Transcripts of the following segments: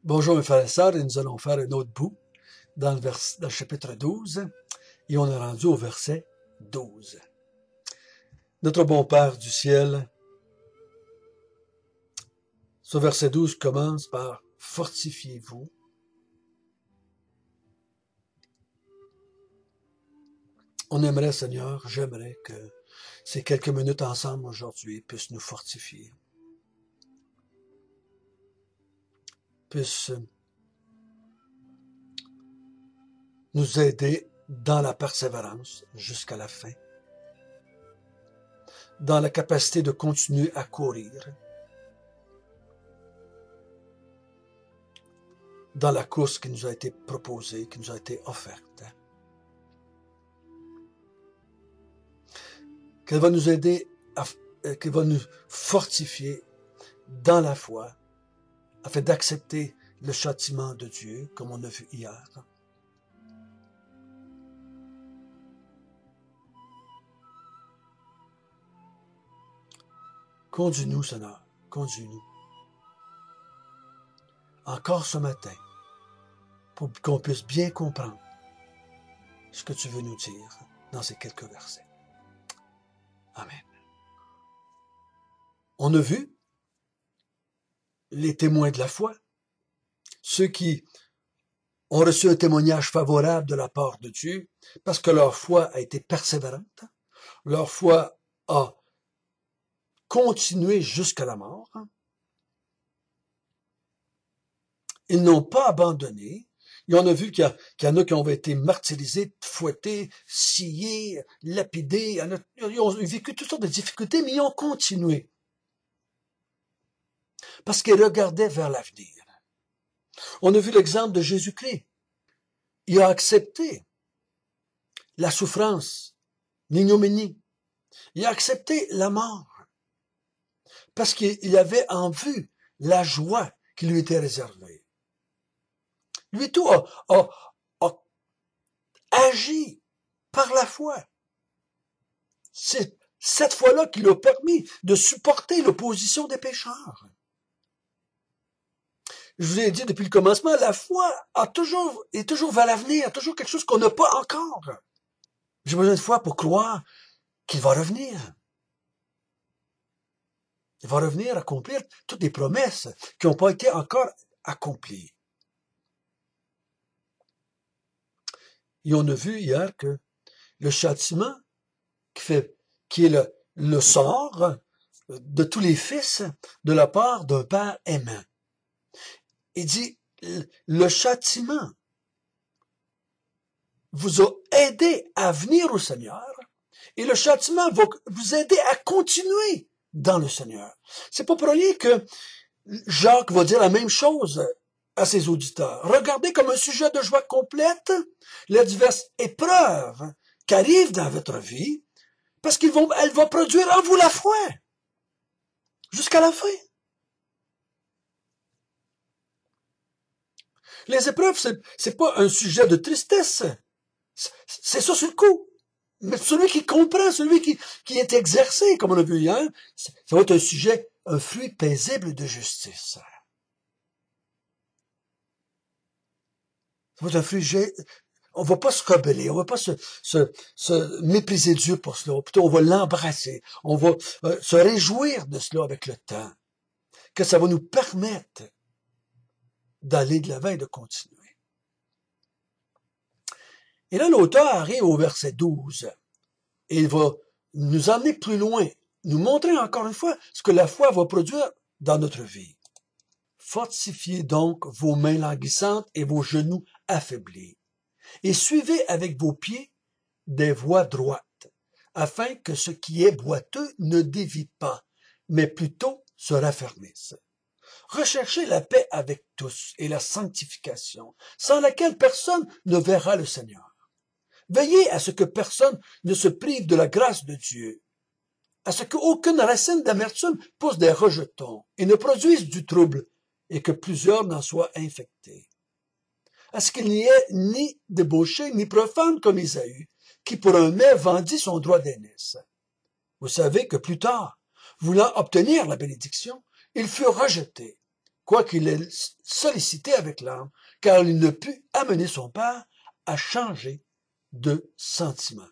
Bonjour mes frères et sœurs, et nous allons faire un autre bout dans le chapitre 12, et on est rendu au verset 12. Notre bon Père du ciel, ce verset 12 commence par « Fortifiez-vous ». On aimerait, Seigneur, j'aimerais que ces quelques minutes ensemble aujourd'hui puissent nous fortifier, puissent nous aider dans la persévérance jusqu'à la fin, dans la capacité de continuer à courir, dans la course qui nous a été proposée, qui nous a été offerte. Qu'elle va nous aider, qu'elle va nous fortifier dans la foi, afin d'accepter le châtiment de Dieu, comme on a vu hier. Conduis-nous, Seigneur, conduis-nous. Encore ce matin, pour qu'on puisse bien comprendre ce que tu veux nous dire dans ces quelques versets. Amen. On a vu les témoins de la foi, ceux qui ont reçu un témoignage favorable de la part de Dieu, parce que leur foi a été persévérante, leur foi a continué jusqu'à la mort. Ils n'ont pas abandonné. Et on a vu qu'il y en a qui ont été martyrisés, fouettés, sciés, lapidés. Ils ont vécu toutes sortes de difficultés, mais ils ont continué. Parce qu'ils regardaient vers l'avenir. On a vu l'exemple de Jésus-Christ. Il a accepté la souffrance, l'ignominie. Il a accepté la mort. Parce qu'il avait en vue la joie qui lui était réservée. Lui tout a agi par la foi. C'est cette foi-là qui lui a permis de supporter l'opposition des pécheurs. Je vous ai dit depuis le commencement, la foi est toujours vers l'avenir, toujours quelque chose qu'on n'a pas encore. J'ai besoin de foi pour croire qu'il va revenir. Il va revenir accomplir toutes les promesses qui n'ont pas été encore accomplies. Et on a vu hier que le châtiment qui est le sort de tous les fils de la part d'un Père aimant. Il dit, le châtiment vous a aidé à venir au Seigneur et le châtiment va vous aider à continuer dans le Seigneur. C'est pas pour rien que Jacques va dire la même chose à ses auditeurs. Regardez comme un sujet de joie complète les diverses épreuves qui arrivent dans votre vie parce qu'elle va produire en vous la foi jusqu'à la fin. Les épreuves, c'est pas un sujet de tristesse. C'est ça sur le coup. Mais celui qui comprend, celui qui est exercé, comme on a vu hier, ça va être un sujet, un fruit paisible de justice. Ça va être un fruit, on va pas se rebeller, on va pas se mépriser Dieu pour cela. Plutôt, on va l'embrasser. On va se réjouir de cela avec le temps. Que ça va nous permettre d'aller de l'avant et de continuer. Et là, l'auteur arrive au verset 12. Et il va nous emmener plus loin, nous montrer encore une fois ce que la foi va produire dans notre vie. Fortifiez donc vos mains languissantes et vos genoux affaiblis, et suivez avec vos pieds des voies droites, afin que ce qui est boiteux ne dévie pas, mais plutôt se raffermisse. Recherchez la paix avec tous et la sanctification, sans laquelle personne ne verra le Seigneur. Veillez à ce que personne ne se prive de la grâce de Dieu, à ce qu'aucune racine d'amertume pousse des rejetons et ne produise du trouble, et que plusieurs n'en soient infectés. À ce qu'il n'y ait ni débauché ni profane comme Ésaü, qui pour un mets vendit son droit d'aînesse. Vous savez que plus tard, voulant obtenir la bénédiction, il fut rejeté, quoiqu'il ait sollicité avec l'âme, car il ne put amener son père à changer de sentiment.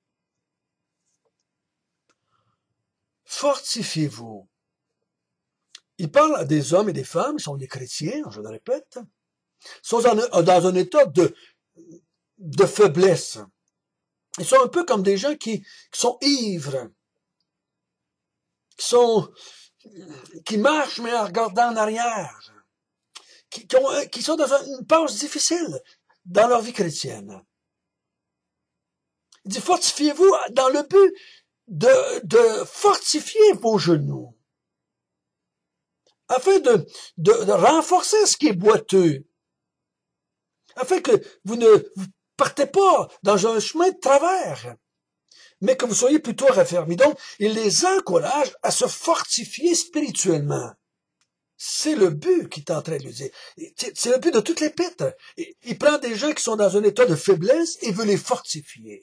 Fortifiez-vous. Il parle à des hommes et des femmes, ils sont des chrétiens, je le répète, sont dans un état de faiblesse. Ils sont un peu comme des gens qui sont ivres, qui marchent mais en regardant en arrière, qui sont dans une passe difficile dans leur vie chrétienne. Il dit, fortifiez-vous dans le but de fortifier vos genoux, afin de renforcer ce qui est boiteux, afin que vous ne partez pas dans un chemin de travers, mais que vous soyez plutôt raffermis. Donc, il les encourage à se fortifier spirituellement. C'est le but qu'il est en train de lui dire. C'est le but de toute l'épître. Il prend des gens qui sont dans un état de faiblesse et veut les fortifier.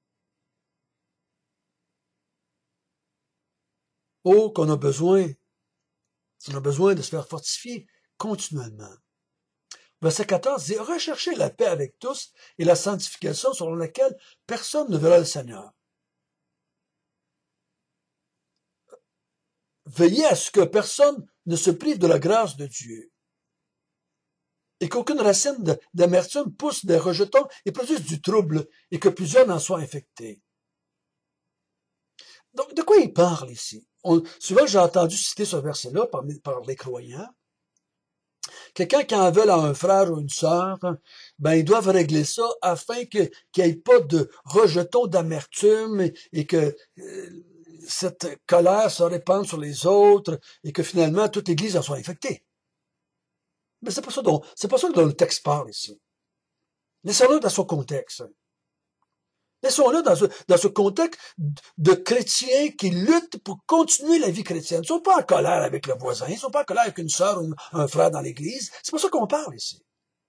Oh, qu'on a besoin. On a besoin de se faire fortifier continuellement. Verset 14 dit, recherchez la paix avec tous et la sanctification selon laquelle personne ne verra le Seigneur. Veillez à ce que personne ne se prive de la grâce de Dieu et qu'aucune racine d'amertume pousse des rejetons et produise du trouble et que plusieurs n'en soient infectés. Donc, de quoi il parle ici? Souvent, j'ai entendu citer ce verset-là par les croyants. Quelqu'un qui en veut à un frère ou une sœur, ben, ils doivent régler ça afin qu'il n'y ait pas de rejetons d'amertume et que cette colère se répande sur les autres et que finalement toute l'Église en soit infectée. Mais c'est pas ça dont le texte parle ici. Laissons-le dans son contexte. Laissons-le dans ce contexte de chrétiens qui luttent pour continuer la vie chrétienne. Ils ne sont pas en colère avec le voisin, ils ne sont pas en colère avec une sœur ou un frère dans l'Église. C'est pas ça qu'on parle ici.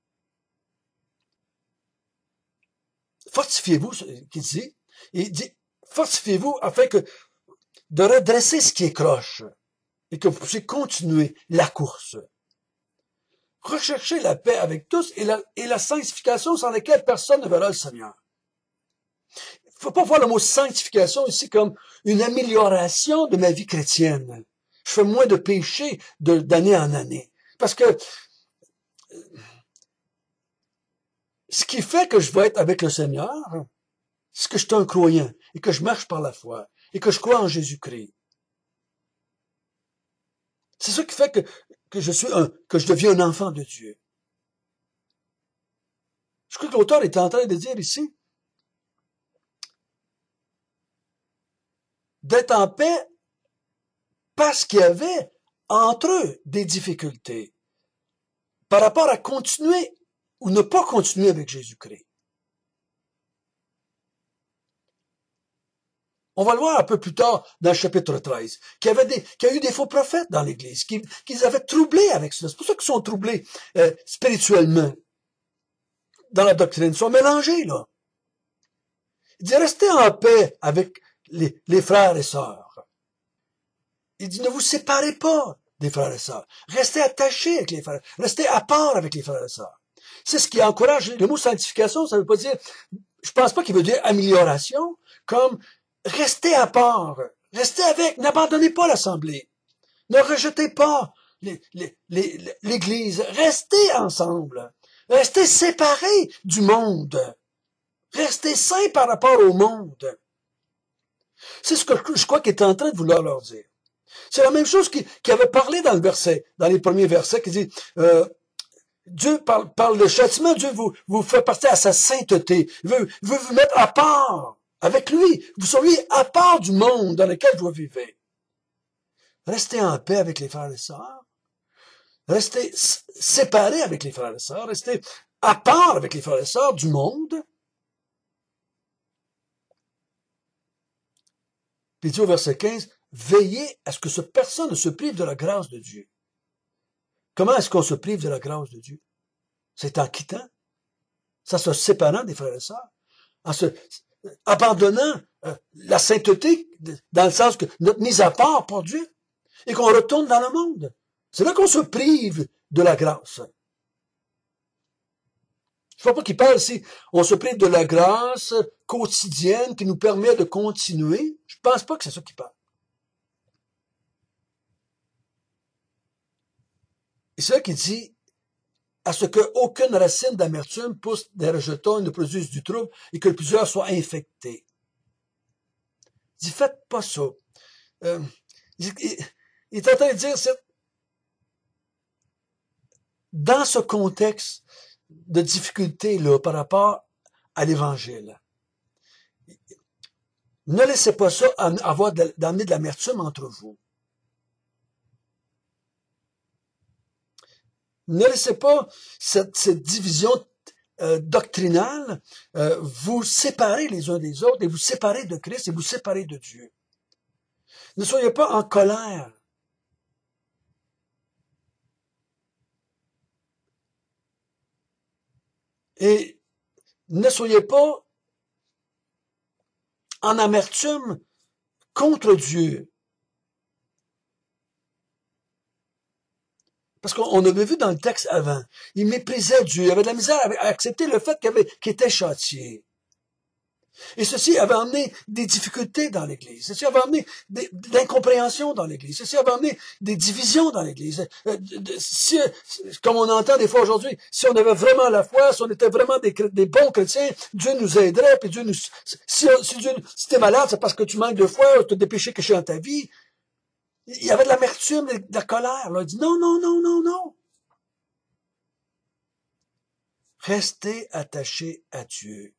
Fortifiez-vous, qu'il dit. Il dit, fortifiez-vous afin de redresser ce qui est croche et que vous puissiez continuer la course. Recherchez la paix avec tous et la sanctification sans laquelle personne ne verra le Seigneur. Il ne faut pas voir le mot sanctification ici comme une amélioration de ma vie chrétienne. Je fais moins de péchés d'année en année. Parce que ce qui fait que je vais être avec le Seigneur, c'est que je suis un croyant et que je marche par la foi et que je crois en Jésus-Christ. C'est ça qui fait que je deviens un enfant de Dieu. Je crois que l'auteur est en train de dire ici d'être en paix parce qu'il y avait entre eux des difficultés par rapport à continuer ou ne pas continuer avec Jésus-Christ. On va le voir un peu plus tard dans le chapitre 13, qu'il y a eu des faux prophètes dans l'Église, qu'ils avaient troublé avec cela. C'est pour ça qu'ils sont troublés spirituellement dans la doctrine. Ils sont mélangés, là. Il dit, restez en paix avec les frères et sœurs. Il dit, ne vous séparez pas des frères et sœurs. Restez attachés avec les frères. Restez à part avec les frères et sœurs. C'est ce qui encourage. Le mot sanctification, ça veut pas dire, je pense pas qu'il veut dire amélioration, comme restez à part. Restez avec. N'abandonnez pas l'assemblée. Ne rejetez pas l'Église. Restez ensemble. Restez séparés du monde. Restez saints par rapport au monde. C'est ce que je crois qu'il est en train de vouloir leur dire. C'est la même chose qu'il avait parlé dans les premiers versets, qui dit, Dieu parle de châtiment, Dieu vous fait partir à sa sainteté. Il veut vous mettre à part avec lui. Vous soyez à part du monde dans lequel vous vivez. Restez en paix avec les frères et sœurs. Restez séparés avec les frères et sœurs. Restez à part avec les frères et sœurs du monde. Puis il dit au verset 15, veillez à ce que personne ne se prive de la grâce de Dieu. Comment est-ce qu'on se prive de la grâce de Dieu? C'est en quittant, ça se séparant des frères et sœurs, en se abandonnant la sainteté, dans le sens que notre mise à part pour Dieu, et qu'on retourne dans le monde. C'est là qu'on se prive de la grâce. Je ne vois pas qu'il parle ici, on se prive de la grâce quotidienne qui nous permet de continuer. Je ne pense pas que c'est ça qu'il parle. Et c'est là qu'il dit, à ce qu'aucune racine d'amertume pousse des rejetons et ne produise du trouble et que plusieurs soient infectés. Il dit, faites pas ça. Il est en train de dire, dans ce contexte de difficulté là, par rapport à l'Évangile, ne laissez pas ça d'amener de l'amertume entre vous. Ne laissez pas cette division doctrinale vous séparer les uns des autres et vous séparer de Christ et vous séparer de Dieu. Ne soyez pas en colère. Et ne soyez pas en amertume contre Dieu. Parce qu'on avait vu dans le texte avant, il méprisait Dieu, il avait de la misère à accepter le fait qu'il était châtié. Et ceci avait amené des difficultés dans l'Église. Ceci avait amené de l'incompréhension dans l'Église. Ceci avait amené des divisions dans l'Église. Comme on entend des fois aujourd'hui, si on avait vraiment la foi, si on était vraiment des bons chrétiens, Dieu nous aiderait, puis Dieu nous... Si t'es malade, c'est parce que tu manques de foi, tu as des péchés cachés dans ta vie. Il y avait de l'amertume, de la colère. Là. Il dit non, non, non, non, non. Restez attachés à Dieu.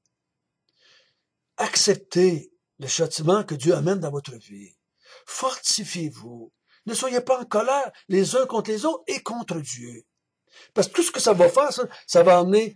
Acceptez le châtiment que Dieu amène dans votre vie. Fortifiez-vous. Ne soyez pas en colère les uns contre les autres et contre Dieu. Parce que tout ce que ça va faire, ça va amener,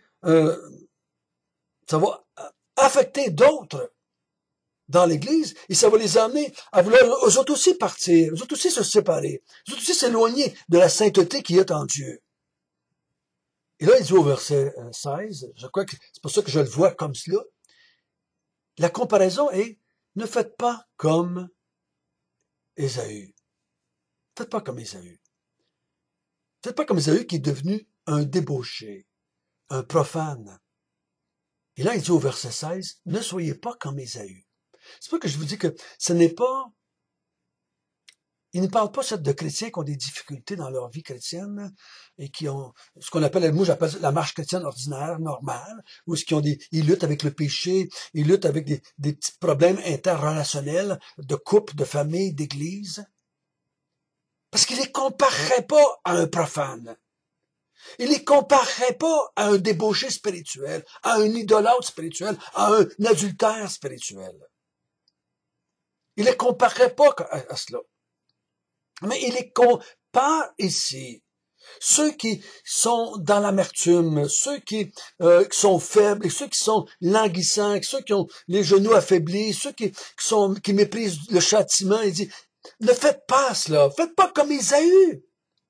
ça va affecter d'autres dans l'Église et ça va les amener à vouloir eux autres aussi partir, eux autres aussi se séparer, eux autres aussi s'éloigner de la sainteté qui est en Dieu. Et là, il dit au verset 16, je crois que c'est pour ça que je le vois comme cela, la comparaison est, ne faites pas comme Ésaü. Faites pas comme Ésaü. Faites pas comme Ésaü qui est devenu un débauché, un profane. Et là, il dit au verset 16, ne soyez pas comme Ésaü. C'est pas que je vous dis que ce n'est pas... Il ne parle pas de chrétiens qui ont des difficultés dans leur vie chrétienne et qui ont ce qu'on appelle, moi j'appelle la marche chrétienne ordinaire, normale, où ils luttent avec le péché, ils luttent avec des petits problèmes interrelationnels de couple, de famille, d'église. Parce qu'il les comparerait pas à un profane. Il les comparerait pas à un débauché spirituel, à un idolâtre spirituel, à un adultère spirituel. Il les comparerait pas à cela. Mais il les compare ici. Ceux qui sont dans l'amertume, ceux qui sont faibles, et ceux qui sont languissants, ceux qui ont les genoux affaiblis, ceux qui méprisent le châtiment, il dit, ne faites pas cela, faites pas comme Ésaü.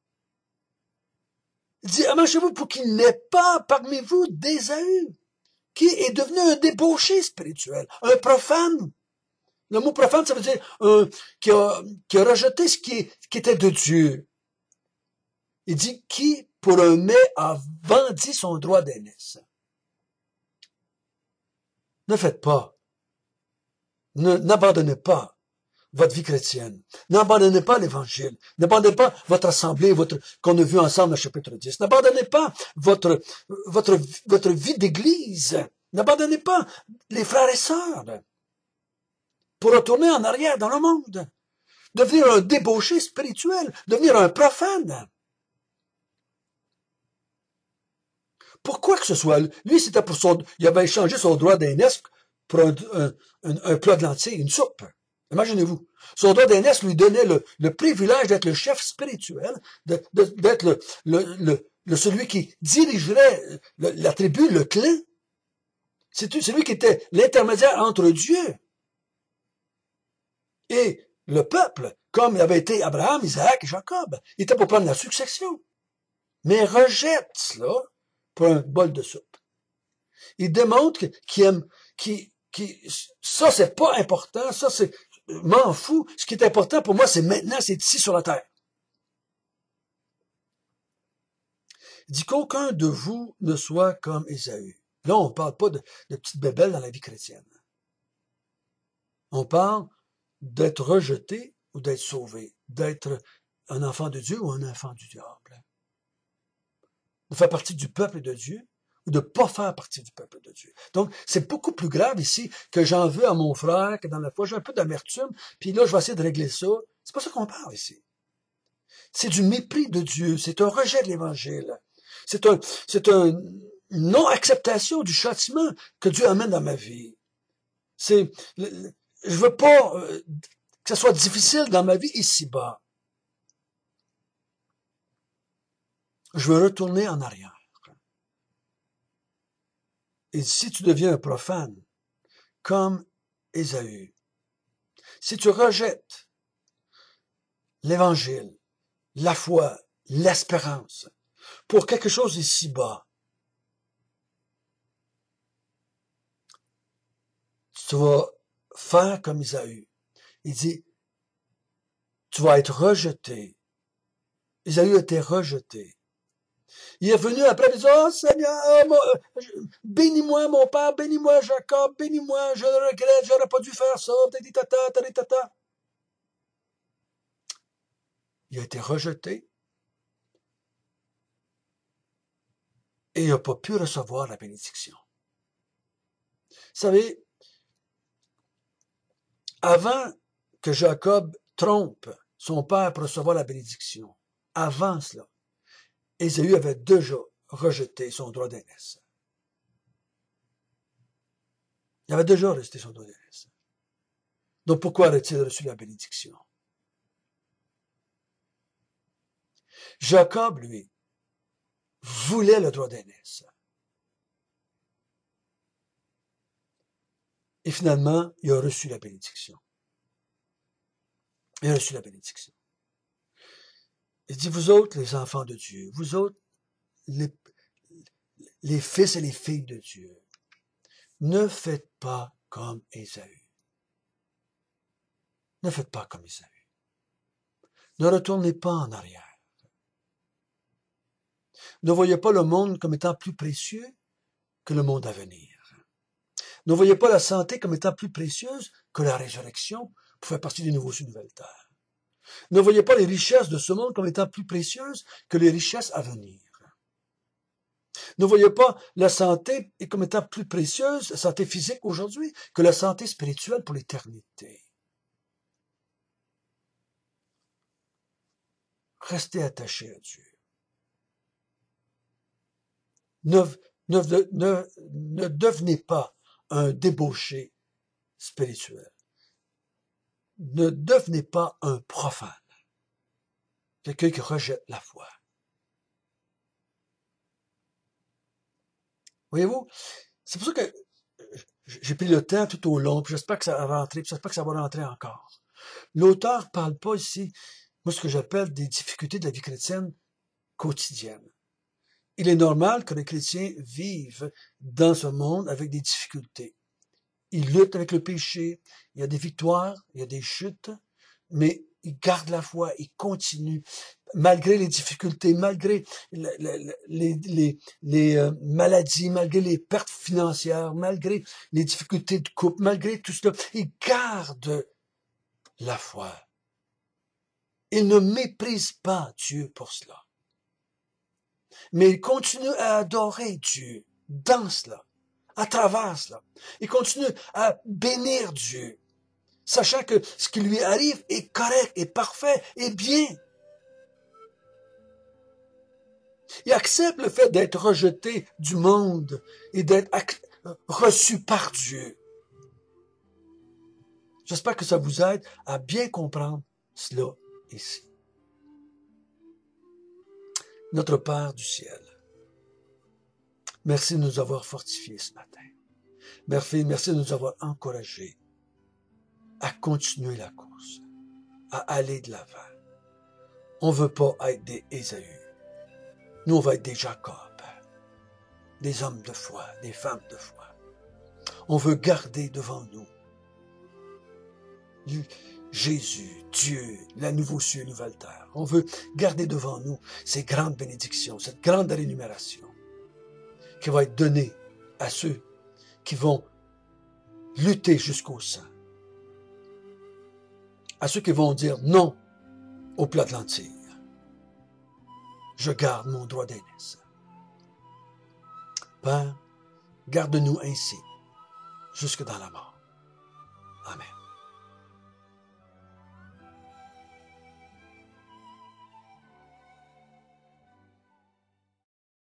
Il dit, arrangez-vous pour qu'il n'ait pas parmi vous d'Ésaü, qui est devenu un débauché spirituel, un profane. Le mot profane, ça veut dire qui a rejeté ce qui était de Dieu. Il dit, qui, pour un mets, a vendu son droit d'aînesse. Ne faites pas. N'abandonnez pas votre vie chrétienne. N'abandonnez pas l'Évangile. N'abandonnez pas votre assemblée, qu'on a vu ensemble au chapitre 10. N'abandonnez pas votre vie d'église. N'abandonnez pas les frères et sœurs pour retourner en arrière dans le monde. Devenir un débauché spirituel. Devenir un profane. Pourquoi que ce soit? Lui, c'était il avait échangé son droit d'aînesse pour un plat de lentilles, une soupe. Imaginez-vous. Son droit d'aînesse lui donnait le privilège d'être le chef spirituel, d'être celui qui dirigerait la tribu, le clan. C'est lui qui était l'intermédiaire entre Dieu et le peuple, comme il avait été Abraham, Isaac et Jacob. Il était pour prendre la succession. Mais rejette cela pour un bol de soupe. Il démontre ça c'est pas important, ça c'est, m'en fous. Ce qui est important pour moi, c'est maintenant, c'est ici sur la terre. Il dit qu'aucun de vous ne soit comme Ésaü. Là, on ne parle pas de petites bébelles dans la vie chrétienne. On parle d'être rejeté ou d'être sauvé, d'être un enfant de Dieu ou un enfant du diable. De faire partie du peuple de Dieu ou de ne pas faire partie du peuple de Dieu. Donc, c'est beaucoup plus grave ici que j'en veux à mon frère, que dans la foi, j'ai un peu d'amertume, puis là, je vais essayer de régler ça. C'est pas ça qu'on parle ici. C'est du mépris de Dieu, c'est un rejet de l'Évangile. C'est une non-acceptation du châtiment que Dieu amène dans ma vie. Je veux pas que ça soit difficile dans ma vie ici-bas. Je veux retourner en arrière. Et si tu deviens un profane, comme Ésaü, si tu rejettes l'Évangile, la foi, l'espérance, pour quelque chose ici-bas, tu vas faire comme Ésaü. Il dit, tu vas être rejeté. Ésaü a été rejeté. Il est venu après, il dit, oh Seigneur, bénis-moi mon père, bénis-moi Jacob, bénis-moi, je le regrette, j'aurais pas dû faire ça, tata. Il a été rejeté et il n'a pas pu recevoir la bénédiction. Vous savez, avant que Jacob trompe son père pour recevoir la bénédiction, avant cela, Ésaü avait déjà rejeté son droit d'aînesse. Il avait déjà rejeté son droit d'aînesse. Donc pourquoi aurait-il reçu la bénédiction? Jacob, lui, voulait le droit d'aînesse. Et finalement, il a reçu la bénédiction. Il a reçu la bénédiction. Il dit, vous autres, les enfants de Dieu, vous autres, les fils et les filles de Dieu, ne faites pas comme Ésaü. Ne faites pas comme Ésaü. Ne retournez pas en arrière. Ne voyez pas le monde comme étant plus précieux que le monde à venir. Ne voyez pas la santé comme étant plus précieuse que la résurrection pour faire partie des nouveaux cieux et nouvelles terres. Ne voyez pas les richesses de ce monde comme étant plus précieuses que les richesses à venir. Ne voyez pas la santé comme étant plus précieuse, la santé physique aujourd'hui, que la santé spirituelle pour l'éternité. Restez attachés à Dieu. Ne devenez pas un débauché spirituel. Ne devenez pas un profane. Quelqu'un qui rejette la foi. Voyez-vous, c'est pour ça que j'ai pris le temps tout au long, puis j'espère que ça va rentrer, puis j'espère que ça va rentrer encore. L'auteur ne parle pas ici, moi, ce que j'appelle des difficultés de la vie chrétienne quotidienne. Il est normal que les chrétiens vivent dans ce monde avec des difficultés. Ils luttent avec le péché, il y a des victoires, il y a des chutes, mais ils gardent la foi, ils continuent, malgré les difficultés, malgré les maladies, malgré les pertes financières, malgré les difficultés de couple, malgré tout cela, ils gardent la foi. Ils ne méprisent pas Dieu pour cela. Mais ils continuent à adorer Dieu dans cela, à travers cela. Ils continuent à bénir Dieu, sachant que ce qui lui arrive est correct, est parfait, est bien. Ils acceptent le fait d'être rejetés du monde et d'être reçus par Dieu. J'espère que ça vous aide à bien comprendre cela ici. Notre Père du ciel, merci de nous avoir fortifiés ce matin. Merci de nous avoir encouragés à continuer la course, à aller de l'avant. On ne veut pas être des Ésaü. Nous, on va être des Jacob, des hommes de foi, des femmes de foi. On veut garder devant nous Jésus, Dieu, la nouveau cieux et nouvelle terre. On veut garder devant nous ces grandes bénédictions, cette grande rémunération qui va être donnée à ceux qui vont lutter jusqu'au sang, à ceux qui vont dire non au plat de lentilles. Je garde mon droit d'aînesse. Père, garde-nous ainsi jusque dans la mort. Amen.